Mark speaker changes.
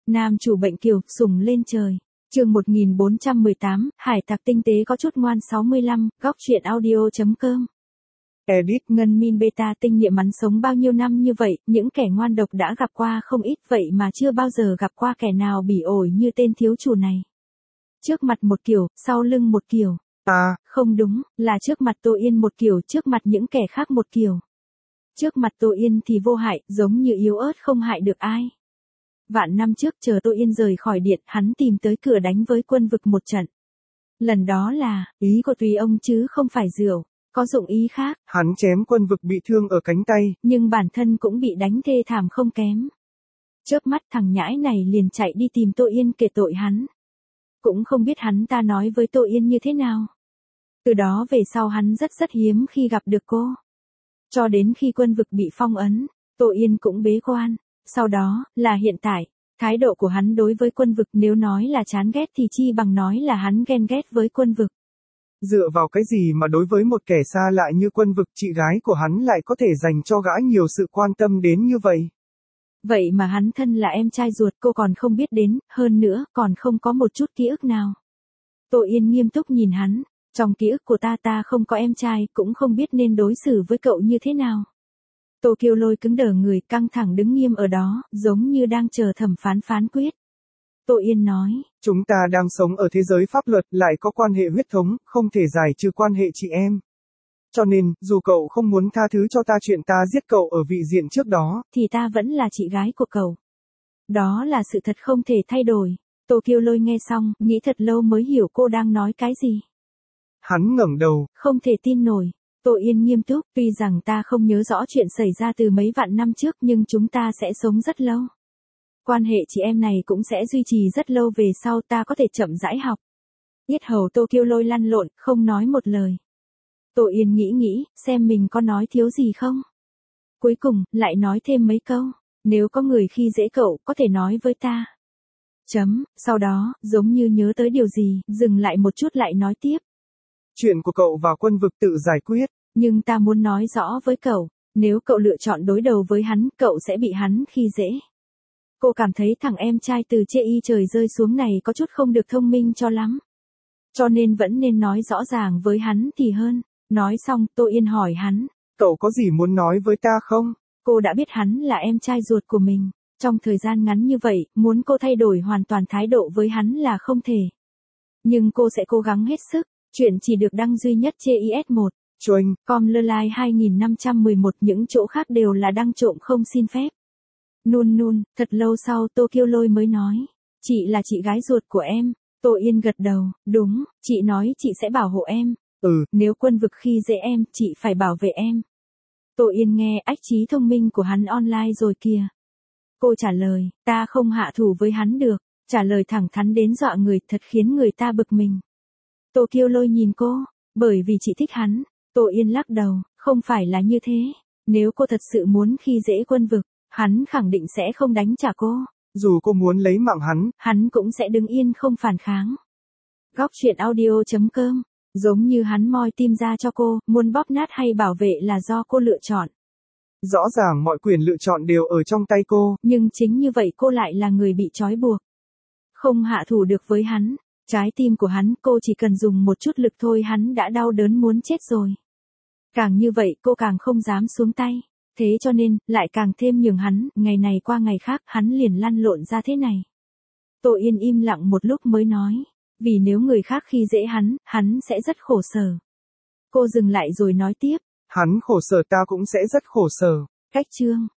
Speaker 1: Nam chủ bệnh kiều, sủng lên trời. Chương 1418, hải tặc tinh tế có chút ngoan 65, góc truyện audio.com.
Speaker 2: Edit.
Speaker 1: Ngân min beta tinh niệm mắn sống bao nhiêu năm như vậy, những kẻ ngoan độc đã gặp qua không ít vậy mà chưa bao giờ gặp qua kẻ nào bỉ ổi như tên thiếu chủ này. Trước mặt một kiểu, sau lưng một kiểu. Không đúng, là trước mặt Tô Yên một kiểu, trước mặt những kẻ khác một kiểu. Trước mặt Tô Yên thì vô hại, giống như yếu ớt không hại được ai. Vạn năm trước chờ Tô Yên rời khỏi điện, hắn tìm tới cửa đánh với quân vực một trận. Lần đó là, ý của tùy ông chứ không phải rượu, có dụng ý khác.
Speaker 2: Hắn chém quân vực bị thương ở cánh tay.
Speaker 1: Nhưng bản thân cũng bị đánh thê thảm không kém. Chớp mắt thằng nhãi này liền chạy đi tìm Tô Yên kể tội hắn. Cũng không biết hắn ta nói với Tô Yên như thế nào. Từ đó về sau hắn rất hiếm khi gặp được cô. Cho đến khi quân vực bị phong ấn, Tô Yên cũng bế quan. Sau đó, là hiện tại, thái độ của hắn đối với quân vực nếu nói là chán ghét thì chi bằng nói là hắn ghen ghét với quân vực.
Speaker 2: Dựa vào cái gì mà đối với một kẻ xa lạ như quân vực chị gái của hắn lại có thể dành cho gã nhiều sự quan tâm đến như vậy?
Speaker 1: Vậy mà hắn thân là em trai ruột cô còn không biết đến, hơn nữa còn không có một chút ký ức nào. Tô Yên nghiêm túc nhìn hắn, trong ký ức của ta không có em trai, cũng không biết nên đối xử với cậu như thế nào. Tô Kiêu Lôi cứng đờ người căng thẳng đứng nghiêm ở đó, giống như đang chờ thẩm phán phán quyết. Tô Yên nói,
Speaker 2: chúng ta đang sống ở thế giới pháp luật, lại có quan hệ huyết thống, không thể giải trừ quan hệ chị em. Cho nên, dù cậu không muốn tha thứ cho ta chuyện ta giết cậu ở vị diện trước đó,
Speaker 1: thì ta vẫn là chị gái của cậu. Đó là sự thật không thể thay đổi. Tô Kiêu Lôi nghe xong, nghĩ thật lâu mới hiểu cô đang nói cái gì.
Speaker 2: Hắn ngẩng đầu,
Speaker 1: không thể tin nổi. Tô Yên nghiêm túc, tuy rằng ta không nhớ rõ chuyện xảy ra từ mấy vạn năm trước nhưng chúng ta sẽ sống rất lâu. Quan hệ chị em này cũng sẽ duy trì rất lâu về sau, ta có thể chậm rãi học. Yết hầu Tô Kiêu Lôi lăn lộn, không nói một lời. Tô Yên nghĩ, xem mình có nói thiếu gì không. Cuối cùng, lại nói thêm mấy câu. Nếu có người khi dễ cậu, có thể nói với ta. Sau đó, giống như nhớ tới điều gì, dừng lại một chút lại nói tiếp.
Speaker 2: Chuyện của cậu và quân vực tự giải quyết.
Speaker 1: Nhưng ta muốn nói rõ với cậu, nếu cậu lựa chọn đối đầu với hắn, cậu sẽ bị hắn khi dễ. Cô cảm thấy thằng em trai từ chê y trời rơi xuống này có chút không được thông minh cho lắm. Cho nên vẫn nên nói rõ ràng với hắn thì hơn. Nói xong, Tô Yên hỏi hắn.
Speaker 2: Cậu có gì muốn nói với ta không?
Speaker 1: Cô đã biết hắn là em trai ruột của mình. Trong thời gian ngắn như vậy, muốn cô thay đổi hoàn toàn thái độ với hắn là không thể. Nhưng cô sẽ cố gắng hết sức. Chuyện chỉ được đăng duy nhất trên IS1.
Speaker 2: Choanh.
Speaker 1: Com lơ lai 2511, những chỗ khác đều là đăng trộm không xin phép. Nun, thật lâu sau Tô Kiêu Lôi mới nói. Chị là chị gái ruột của em. Tô Yên gật đầu, đúng, chị nói chị sẽ bảo hộ em. Nếu quân vực khi dễ em, chị phải bảo vệ em. Tô Yên nghe ách trí thông minh của hắn online rồi kìa. Cô trả lời, ta không hạ thủ với hắn được. Trả lời thẳng thắn đến dọa người, thật khiến người ta bực mình. Tô Kiêu Lôi nhìn cô, bởi vì chị thích hắn. Tô Yên lắc đầu, không phải là như thế. Nếu cô thật sự muốn khi dễ quân vực, hắn khẳng định sẽ không đánh trả cô.
Speaker 2: Dù cô muốn lấy mạng
Speaker 1: hắn cũng sẽ đứng yên không phản kháng. Góc truyện audio.com. Giống như hắn moi tim ra cho cô, muốn bóp nát hay bảo vệ là do cô lựa chọn.
Speaker 2: Rõ ràng mọi quyền lựa chọn đều ở trong tay cô.
Speaker 1: Nhưng chính như vậy cô lại là người bị trói buộc. Không hạ thủ được với hắn. Trái tim của hắn, cô chỉ cần dùng một chút lực thôi hắn đã đau đớn muốn chết rồi. Càng như vậy cô càng không dám xuống tay. Thế cho nên, lại càng thêm nhường hắn, ngày này qua ngày khác, hắn liền lăn lộn ra thế này. Tô Yên im lặng một lúc mới nói. Vì nếu người khác khi dễ hắn sẽ rất khổ sở. Cô dừng lại rồi nói tiếp.
Speaker 2: Hắn khổ sở ta cũng sẽ rất khổ sở.
Speaker 1: Cách chương.